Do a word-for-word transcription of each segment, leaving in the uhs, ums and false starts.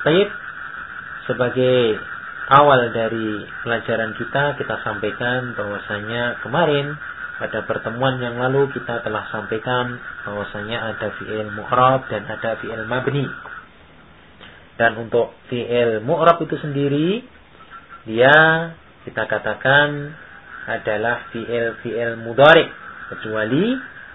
Baik, sebagai awal dari pelajaran kita, kita sampaikan bahwasanya kemarin pada pertemuan yang lalu kita telah sampaikan bahwasanya ada fi'il mu'rab dan ada fi'il mabni. Dan untuk fi'il mu'rab itu sendiri, dia kita katakan adalah fi'il fi'il mudhari, kecuali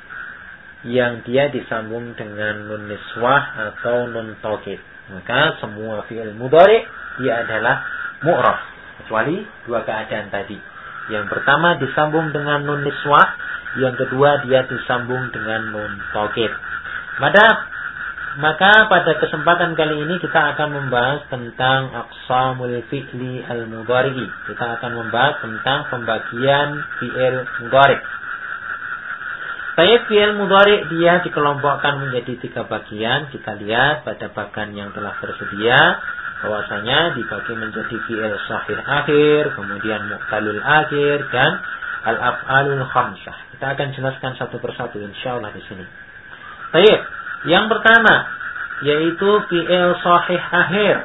yang dia disambung dengan nun niswah atau nun taukid. Maka semua fi'il mudhari dia adalah mu'rab, kecuali dua keadaan tadi. Yang pertama disambung dengan nun niswah, yang kedua dia disambung dengan nun taukid. Maka, maka pada kesempatan kali ini kita akan membahas tentang aqsamul fi'li al-mudhari. Kita akan membahas tentang pembagian fi'il mudhari. Baik, fi'il mudhari dia dikelompokkan menjadi tiga bagian. Kita lihat pada bagan yang telah tersedia bahwasanya dibagi menjadi fi'il sahih akhir, kemudian mu'talul akhir, dan al-af'alul khamsah. Kita akan jelaskan satu persatu insyaallah di sini. Baik, yang pertama yaitu fi'il sahih akhir.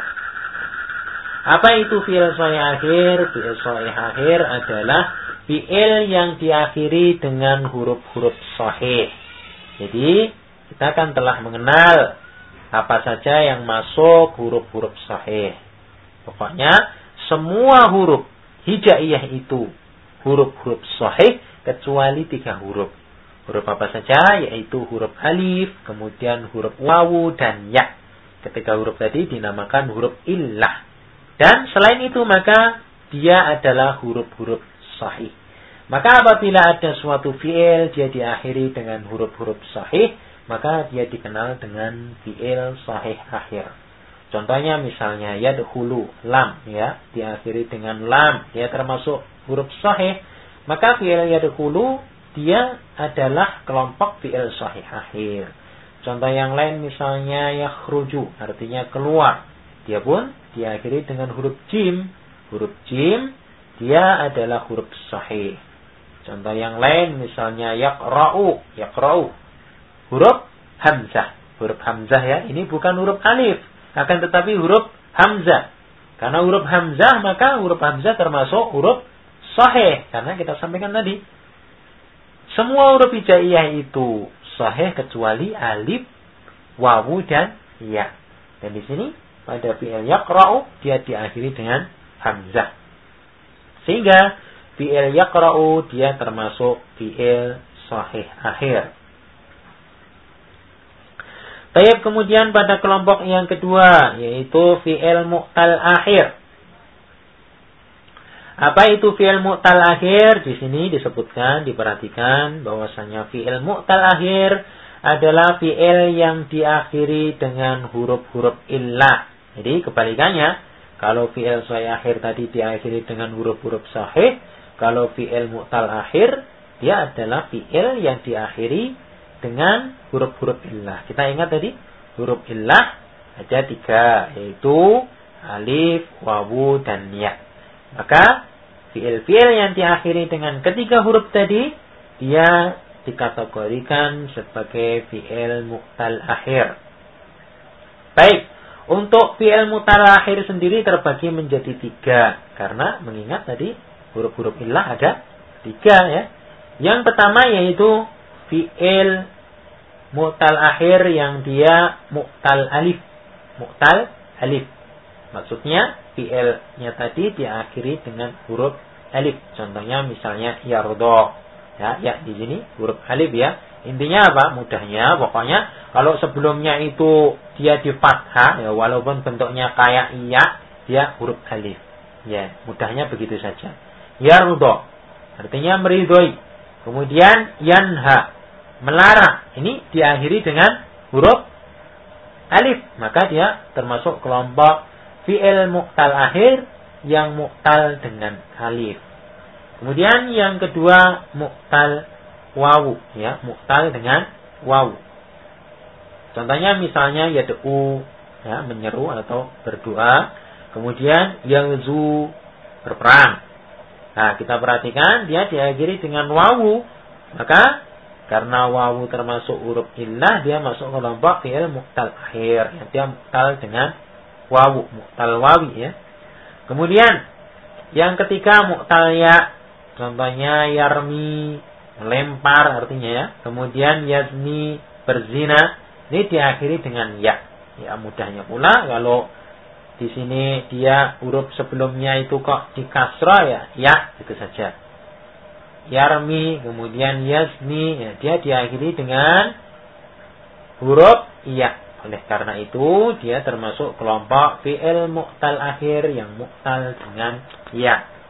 Apa itu fi'il sahih akhir? Fi'il sahih akhir adalah fi'il yang diakhiri dengan huruf-huruf sahih. Jadi, kita kan telah mengenal apa saja yang masuk huruf-huruf sahih. Pokoknya semua huruf hijaiyah itu huruf-huruf sahih kecuali tiga huruf. Huruf apa saja? Yaitu huruf alif, kemudian huruf wawu dan ya. Ketiga huruf tadi dinamakan huruf illah. Dan selain itu maka dia adalah huruf-huruf sahih. Maka apabila ada suatu fi'il dia diakhiri dengan huruf-huruf sahih, maka dia dikenal dengan fi'il sahih akhir. Contohnya misalnya yadkhulu, lam ya, diakhiri dengan lam, dia termasuk huruf sahih. Maka fi'il yadkhulu dia adalah kelompok fi'il sahih akhir. Contoh yang lain misalnya yakhruju, artinya keluar. Dia pun diakhiri dengan huruf jim. Huruf jim dia adalah huruf sahih. Contoh yang lain misalnya yaqra'u, yaqra'u, huruf hamzah. Huruf hamzah ya, ini bukan huruf alif, akan tetapi huruf hamzah. Karena huruf hamzah, maka huruf hamzah termasuk huruf sahih. Karena kita sampaikan tadi, semua huruf hijaiyah itu sahih kecuali alif, wawu dan ya. Dan di sini pada fi'il yaqra'u dia diakhiri dengan hamzah. Sehingga fi'il yaqra'u dia termasuk fi'il sahih akhir. Baik, kemudian pada kelompok yang kedua yaitu fi'il mu'tal akhir. Apa itu fi'il mu'tal akhir? Di sini disebutkan, diperhatikan bahwasanya fi'il mu'tal akhir adalah fi'il yang diakhiri dengan huruf-huruf illah. Jadi kebalikannya, kalau fi'il sahih akhir tadi diakhiri dengan huruf-huruf sahih, kalau fi'il mu'tal akhir dia adalah fi'il yang diakhiri dengan huruf-huruf illah. Kita ingat tadi, huruf illah ada tiga, yaitu alif, wawu, dan ya. Maka fi'il-fi'il yang diakhiri dengan ketiga huruf tadi, dia dikategorikan sebagai fi'il mu'tal akhir. Baik, untuk fi'il mu'tal akhir sendiri terbagi menjadi tiga, karena mengingat tadi huruf-huruf illah ada tiga ya. Yang pertama yaitu fi'il mu'tal akhir yang dia mu'tal alif. Mu'tal alif. Maksudnya fi'ilnya tadi diakhiri dengan huruf alif. Contohnya misalnya yardo. Ya, ya di sini huruf alif ya. Intinya apa? Mudahnya pokoknya kalau sebelumnya itu dia di fathah ya, walaupun bentuknya kayak iya, dia huruf alif. Ya, mudahnya begitu saja. Yardo artinya meridhoi. Kemudian yanha, melarang, ini diakhiri dengan huruf alif, maka dia termasuk kelompok fi'il mu'tal akhir yang mu'tal dengan alif. Kemudian yang kedua mu'tal wawu ya, mu'tal dengan wawu. Contohnya misalnya yad'u ya, menyeru atau berdoa. Kemudian yangzu, berperang. Nah, kita perhatikan dia diakhiri dengan wawu, maka karena wawu termasuk huruf illah, dia masuk kelompok fi'il mu'tal akhir. Dia mu'tal dengan wawu, mu'tal wawi ya. Kemudian yang ketiga mu'tal ya. Contohnya yarmi, melempar artinya ya. Kemudian yazni, berzina. Ini diakhiri dengan ya. Ya mudahnya pula kalau di sini dia huruf sebelumnya itu kok di kasrah ya, ya itu saja. Yarmi, kemudian yazni, ya, dia diakhiri dengan huruf iya. Oleh karena itu dia termasuk kelompok fi'il mu'tal akhir yang mu'tal dengan ya.